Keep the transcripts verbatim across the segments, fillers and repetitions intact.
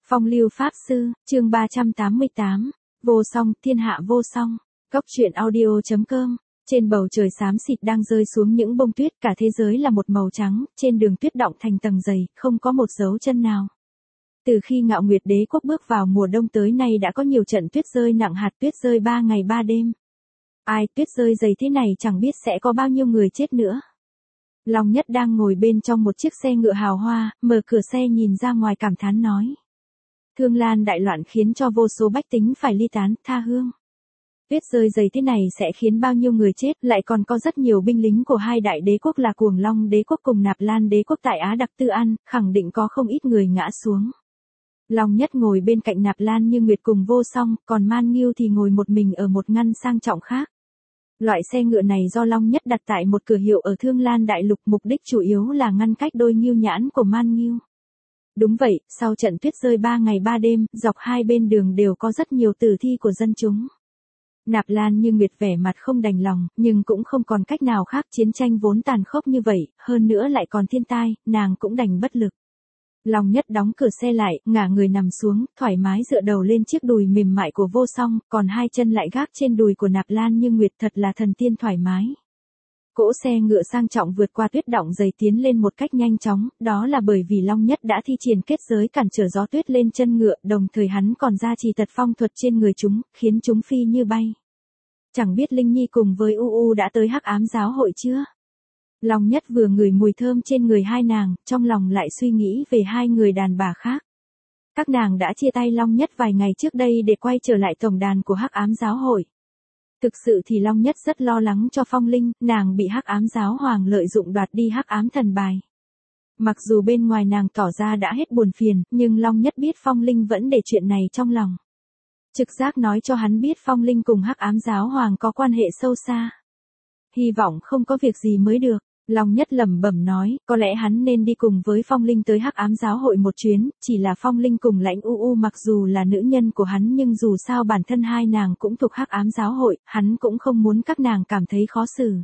Phong lưu pháp sư, chương ba trăm tám mươi tám, vô song, thiên hạ vô song. Cốc truyện audio chấm com. Trên bầu trời xám xịt đang rơi xuống những bông tuyết, cả thế giới là một màu trắng, trên đường tuyết đọng thành tầng dày, không có một dấu chân nào. Từ khi Ngạo Nguyệt Đế quốc bước vào mùa đông tới nay đã có nhiều trận tuyết rơi nặng, hạt tuyết rơi ba ngày ba đêm. Ai, tuyết rơi dày thế này chẳng biết sẽ có bao nhiêu người chết nữa. Long Nhất đang ngồi bên trong một chiếc xe ngựa hào hoa, mở cửa xe nhìn ra ngoài cảm thán nói. Thương Lan đại loạn khiến cho vô số bách tính phải ly tán, tha hương. Tuyết rơi dày thế này sẽ khiến bao nhiêu người chết, lại còn có rất nhiều binh lính của hai đại đế quốc là Cuồng Long đế quốc cùng Nạp Lan đế quốc tại Á Đặc Tư An, khẳng định có không ít người ngã xuống. Long Nhất ngồi bên cạnh Nạp Lan Như Nguyệt cùng Vô Song, còn Man Nghiêu thì ngồi một mình ở một ngăn sang trọng khác. Loại xe ngựa này do Long Nhất đặt tại một cửa hiệu ở Thương Lan Đại Lục, mục đích chủ yếu là ngăn cách đôi nghiêu nhãn của Man Nghiêu. Đúng vậy, sau trận tuyết rơi ba ngày ba đêm, dọc hai bên đường đều có rất nhiều tử thi của dân chúng. Nạp Lan Như Nguyệt vẻ mặt không đành lòng, nhưng cũng không còn cách nào khác, chiến tranh vốn tàn khốc như vậy, hơn nữa lại còn thiên tai, nàng cũng đành bất lực. Long Nhất đóng cửa xe lại, ngả người nằm xuống, thoải mái dựa đầu lên chiếc đùi mềm mại của Vô Song, còn hai chân lại gác trên đùi của Nạp Lan Như Nguyệt, thật là thần tiên thoải mái. Cỗ xe ngựa sang trọng vượt qua tuyết đọng dày tiến lên một cách nhanh chóng, đó là bởi vì Long Nhất đã thi triển kết giới cản trở gió tuyết lên chân ngựa, đồng thời hắn còn ra trì tật phong thuật trên người chúng, khiến chúng phi như bay. Chẳng biết Linh Nhi cùng với U U đã tới Hắc Ám giáo hội chưa? Long Nhất vừa ngửi mùi thơm trên người hai nàng, trong lòng lại suy nghĩ về hai người đàn bà khác. Các nàng đã chia tay Long Nhất vài ngày trước đây để quay trở lại tổng đàn của Hắc Ám giáo hội. Thực sự thì Long Nhất rất lo lắng cho Phong Linh, nàng bị Hắc Ám giáo hoàng lợi dụng đoạt đi Hắc Ám thần bài. Mặc dù bên ngoài nàng tỏ ra đã hết buồn phiền, nhưng Long Nhất biết Phong Linh vẫn để chuyện này trong lòng. Trực giác nói cho hắn biết Phong Linh cùng Hắc Ám giáo hoàng có quan hệ sâu xa. Hy vọng không có việc gì mới được. Long Nhất lẩm bẩm nói, có lẽ hắn nên đi cùng với Phong Linh tới Hắc Ám giáo hội một chuyến, chỉ là Phong Linh cùng Lãnh U U mặc dù là nữ nhân của hắn nhưng dù sao bản thân hai nàng cũng thuộc Hắc Ám giáo hội, hắn cũng không muốn các nàng cảm thấy khó xử.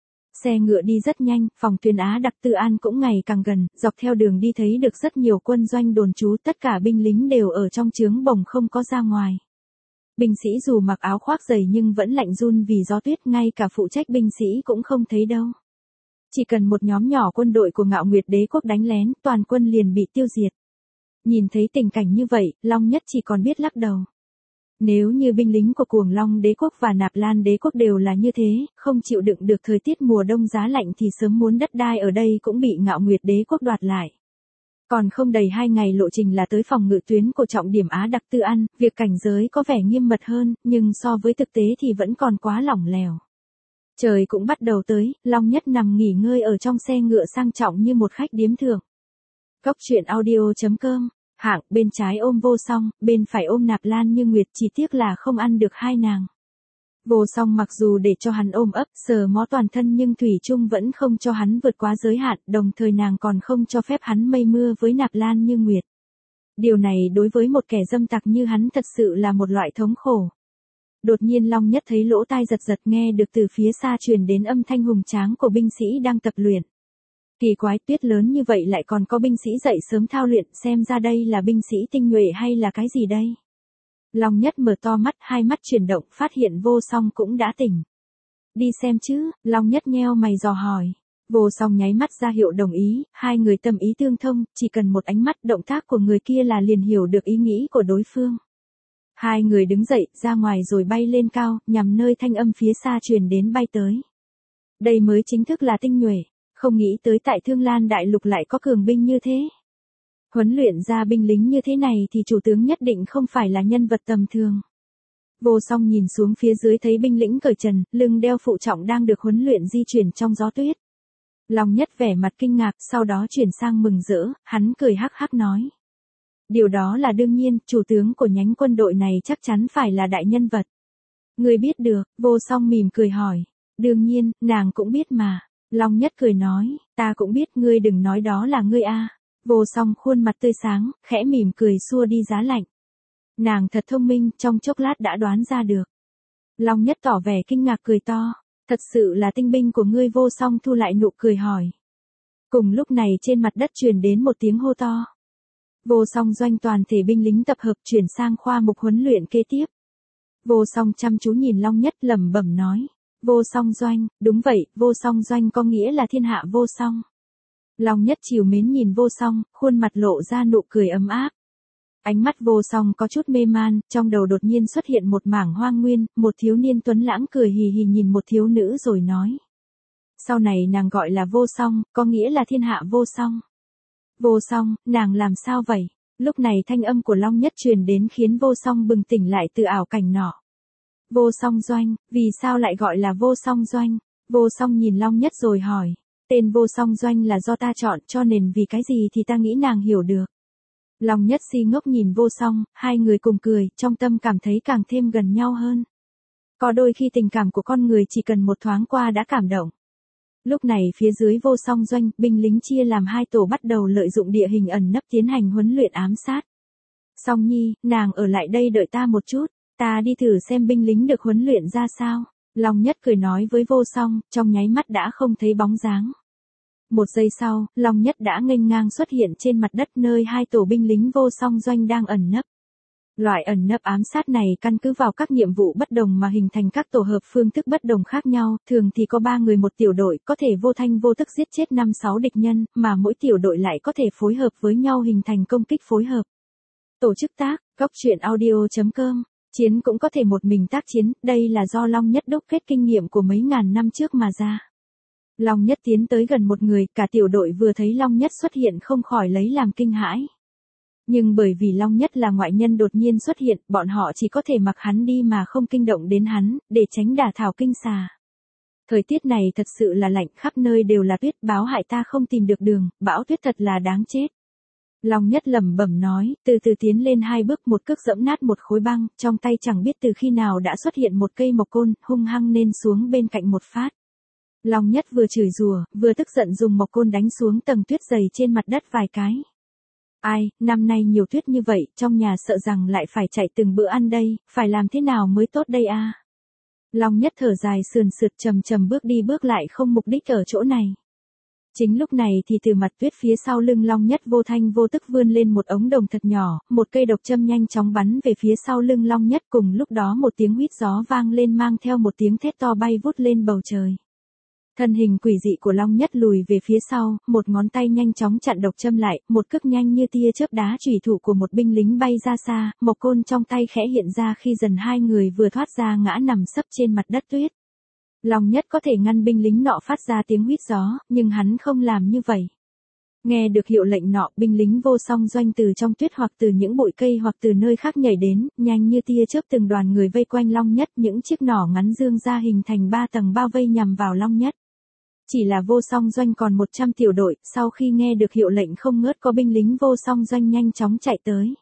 Xe ngựa đi rất nhanh, phòng tuyên Á Đặc Tư An cũng ngày càng gần, dọc theo đường đi thấy được rất nhiều quân doanh đồn trú, tất cả binh lính đều ở trong trướng bồng không có ra ngoài. Binh sĩ dù mặc áo khoác dày nhưng vẫn lạnh run vì gió tuyết, ngay cả phụ trách binh sĩ cũng không thấy đâu. Chỉ cần một nhóm nhỏ quân đội của Ngạo Nguyệt Đế quốc đánh lén, toàn quân liền bị tiêu diệt. Nhìn thấy tình cảnh như vậy, Long Nhất chỉ còn biết lắc đầu. Nếu như binh lính của Cuồng Long Đế quốc và Nạp Lan Đế quốc đều là như thế, không chịu đựng được thời tiết mùa đông giá lạnh thì sớm muốn đất đai ở đây cũng bị Ngạo Nguyệt Đế quốc đoạt lại. Còn không đầy hai ngày lộ trình là tới phòng ngự tuyến của trọng điểm Á Đặc Tư An, việc cảnh giới có vẻ nghiêm mật hơn, nhưng so với thực tế thì vẫn còn quá lỏng lẻo. Trời cũng bắt đầu tới, Long Nhất nằm nghỉ ngơi ở trong xe ngựa sang trọng như một khách điếm thượng. Cốc truyện audio chấm com, hạng, bên trái ôm Vô Song, bên phải ôm Nạp Lan Như Nguyệt, chỉ tiếc là không ăn được hai nàng. Vô Song mặc dù để cho hắn ôm ấp, sờ mó toàn thân nhưng thủy chung vẫn không cho hắn vượt quá giới hạn, đồng thời nàng còn không cho phép hắn mây mưa với Nạp Lan Như Nguyệt. Điều này đối với một kẻ dâm tặc như hắn thật sự là một loại thống khổ. Đột nhiên Long Nhất thấy lỗ tai giật giật, nghe được từ phía xa truyền đến âm thanh hùng tráng của binh sĩ đang tập luyện. Kỳ quái, tuyết lớn như vậy lại còn có binh sĩ dậy sớm thao luyện, xem ra đây là binh sĩ tinh nhuệ hay là cái gì đây? Long Nhất mở to mắt, hai mắt chuyển động, phát hiện Vô Song cũng đã tỉnh. Đi xem chứ, Long Nhất nheo mày dò hỏi. Vô Song nháy mắt ra hiệu đồng ý, hai người tâm ý tương thông, chỉ cần một ánh mắt, động tác của người kia là liền hiểu được ý nghĩ của đối phương. Hai người đứng dậy, ra ngoài rồi bay lên cao, nhằm nơi thanh âm phía xa truyền đến bay tới. Đây mới chính thức là tinh nhuệ, không nghĩ tới tại Thương Lan Đại Lục lại có cường binh như thế. Huấn luyện ra binh lính như thế này thì chủ tướng nhất định không phải là nhân vật tầm thường. Vô Song nhìn xuống phía dưới thấy binh lính cởi trần, lưng đeo phụ trọng đang được huấn luyện di chuyển trong gió tuyết. Long Nhất vẻ mặt kinh ngạc, sau đó chuyển sang mừng rỡ, hắn cười hắc hắc nói. Điều đó là đương nhiên, chủ tướng của nhánh quân đội này chắc chắn phải là đại nhân vật. Ngươi biết được, Vô Song mỉm cười hỏi. Đương nhiên, nàng cũng biết mà. Long Nhất cười nói, ta cũng biết, ngươi đừng nói đó là ngươi a. Vô Song khuôn mặt tươi sáng, khẽ mỉm cười xua đi giá lạnh. Nàng thật thông minh, trong chốc lát đã đoán ra được. Long Nhất tỏ vẻ kinh ngạc cười to. Thật sự là tinh binh của ngươi. Vô Song thu lại nụ cười hỏi. Cùng lúc này trên mặt đất truyền đến một tiếng hô to. Vô song doanh toàn thể binh lính tập hợp chuyển sang khoa mục huấn luyện kế tiếp. Vô song chăm chú nhìn Long Nhất lẩm bẩm nói. Vô song doanh, đúng vậy, vô song doanh có nghĩa là thiên hạ vô song. Long Nhất trìu mến nhìn vô song, khuôn mặt lộ ra nụ cười ấm áp. Ánh mắt vô song có chút mê man, trong đầu đột nhiên xuất hiện một mảng hoang nguyên, một thiếu niên tuấn lãng cười hì hì nhìn một thiếu nữ rồi nói. Sau này nàng gọi là vô song, có nghĩa là thiên hạ vô song. Vô song, nàng làm sao vậy? Lúc này thanh âm của Long Nhất truyền đến khiến vô song bừng tỉnh lại từ ảo cảnh nọ. Vô song doanh, vì sao lại gọi là vô song doanh? Vô song nhìn Long Nhất rồi hỏi. Tên vô song doanh là do ta chọn cho nên vì cái gì thì ta nghĩ nàng hiểu được. Long Nhất si ngốc nhìn vô song, hai người cùng cười, trong tâm cảm thấy càng thêm gần nhau hơn. Có đôi khi tình cảm của con người chỉ cần một thoáng qua đã cảm động. Lúc này phía dưới vô song doanh, binh lính chia làm hai tổ bắt đầu lợi dụng địa hình ẩn nấp tiến hành huấn luyện ám sát. Song Nhi, nàng ở lại đây đợi ta một chút, ta đi thử xem binh lính được huấn luyện ra sao. Long Nhất cười nói với vô song, trong nháy mắt đã không thấy bóng dáng. Một giây sau, Long Nhất đã nghênh ngang xuất hiện trên mặt đất nơi hai tổ binh lính vô song doanh đang ẩn nấp. Loại ẩn nấp ám sát này căn cứ vào các nhiệm vụ bất đồng mà hình thành các tổ hợp phương thức bất đồng khác nhau, thường thì có ba người một tiểu đội có thể vô thanh vô tức giết chết năm sáu địch nhân, mà mỗi tiểu đội lại có thể phối hợp với nhau hình thành công kích phối hợp. Tổ chức tác, góc truyện audio chấm com, chiến cũng có thể một mình tác chiến, đây là do Long Nhất đúc kết kinh nghiệm của mấy ngàn năm trước mà ra. Long Nhất tiến tới gần một người, cả tiểu đội vừa thấy Long Nhất xuất hiện không khỏi lấy làm kinh hãi. Nhưng bởi vì Long Nhất là ngoại nhân đột nhiên xuất hiện, bọn họ chỉ có thể mặc hắn đi mà không kinh động đến hắn, để tránh đả thảo kinh xà. Thời tiết này thật sự là lạnh, khắp nơi đều là tuyết, báo hại ta không tìm được đường, bão tuyết thật là đáng chết. Long Nhất lẩm bẩm nói, từ từ tiến lên hai bước, một cước dẫm nát một khối băng, trong tay chẳng biết từ khi nào đã xuất hiện một cây mộc côn, hung hăng nên xuống bên cạnh một phát. Long Nhất vừa chửi rủa, vừa tức giận dùng mộc côn đánh xuống tầng tuyết dày trên mặt đất vài cái. Ai, năm nay nhiều tuyết như vậy, trong nhà sợ rằng lại phải chạy từng bữa ăn đây, phải làm thế nào mới tốt đây a? À? Long Nhất thở dài sườn sượt trầm trầm bước đi bước lại không mục đích ở chỗ này. Chính lúc này thì từ mặt tuyết phía sau lưng Long Nhất vô thanh vô tức vươn lên một ống đồng thật nhỏ, một cây độc châm nhanh chóng bắn về phía sau lưng Long Nhất, cùng lúc đó một tiếng huýt gió vang lên mang theo một tiếng thét to bay vút lên bầu trời. Thân hình quỷ dị của Long Nhất lùi về phía sau, một ngón tay nhanh chóng chặn độc châm lại, một cước nhanh như tia chớp đá chủy thủ của một binh lính bay ra xa, mộc côn trong tay khẽ hiện ra khi dần hai người vừa thoát ra ngã nằm sấp trên mặt đất tuyết. Long Nhất có thể ngăn binh lính nọ phát ra tiếng huýt gió, nhưng hắn không làm như vậy. Nghe được hiệu lệnh nọ, binh lính vô song doanh từ trong tuyết hoặc từ những bụi cây hoặc từ nơi khác nhảy đến, nhanh như tia chớp từng đoàn người vây quanh Long Nhất, những chiếc nỏ ngắn dương ra hình thành ba tầng bao vây nhằm vào Long Nhất. Chỉ là vô song doanh còn một trăm tiểu đội, sau khi nghe được hiệu lệnh không ngớt có binh lính vô song doanh nhanh chóng chạy tới.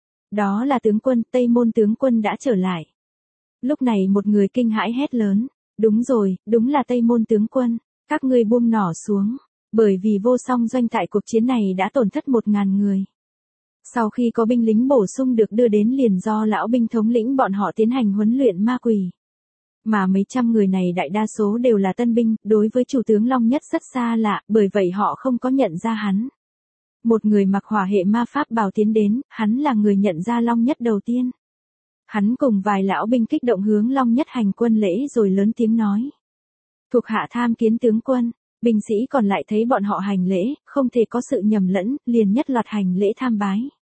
Đó là tướng quân, Tây Môn tướng quân đã trở lại. Lúc này một người kinh hãi hét lớn, đúng rồi, đúng là Tây Môn tướng quân, các ngươi buông nỏ xuống, bởi vì vô song doanh tại cuộc chiến này đã tổn thất một ngàn người. Sau khi có binh lính bổ sung được đưa đến liền do lão binh thống lĩnh bọn họ tiến hành huấn luyện ma quỷ. Mà mấy trăm người này đại đa số đều là tân binh, đối với chủ tướng Long Nhất rất xa lạ, bởi vậy họ không có nhận ra hắn. Một người mặc hỏa hệ ma pháp bào tiến đến, hắn là người nhận ra Long Nhất đầu tiên. Hắn cùng vài lão binh kích động hướng Long Nhất hành quân lễ rồi lớn tiếng nói. Thuộc hạ tham kiến tướng quân, binh sĩ còn lại thấy bọn họ hành lễ, không thể có sự nhầm lẫn, liền nhất loạt hành lễ tham bái.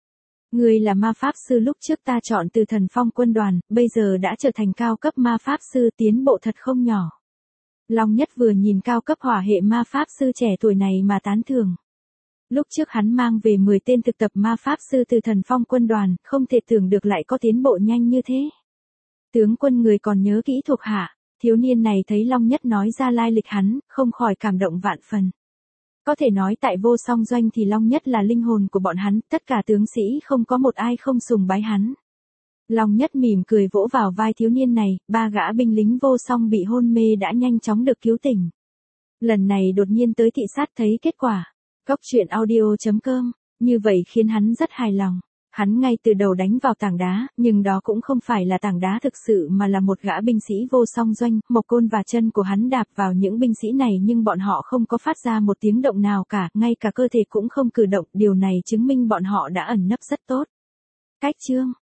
Người là ma pháp sư lúc trước ta chọn từ Thần Phong quân đoàn, bây giờ đã trở thành cao cấp ma pháp sư, tiến bộ thật không nhỏ. Long Nhất vừa nhìn cao cấp hỏa hệ ma pháp sư trẻ tuổi này mà tán thưởng. Lúc trước hắn mang về mười tên thực tập ma pháp sư từ Thần Phong quân đoàn, không thể tưởng được lại có tiến bộ nhanh như thế. Tướng quân người còn nhớ kỹ thuộc hạ, thiếu niên này thấy Long Nhất nói ra lai lịch hắn, không khỏi cảm động vạn phần. Có thể nói tại vô song doanh thì Long Nhất là linh hồn của bọn hắn, tất cả tướng sĩ không có một ai không sùng bái hắn. Long Nhất mỉm cười vỗ vào vai thiếu niên này, ba gã binh lính vô song bị hôn mê đã nhanh chóng được cứu tỉnh. Lần này đột nhiên tới thị sát thấy kết quả. Góc truyện audio chấm com, như vậy khiến hắn rất hài lòng. Hắn ngay từ đầu đánh vào tảng đá, nhưng đó cũng không phải là tảng đá thực sự mà là một gã binh sĩ vô song doanh, Mộc Côn và chân của hắn đạp vào những binh sĩ này nhưng bọn họ không có phát ra một tiếng động nào cả, ngay cả cơ thể cũng không cử động, điều này chứng minh bọn họ đã ẩn nấp rất tốt. Cách chương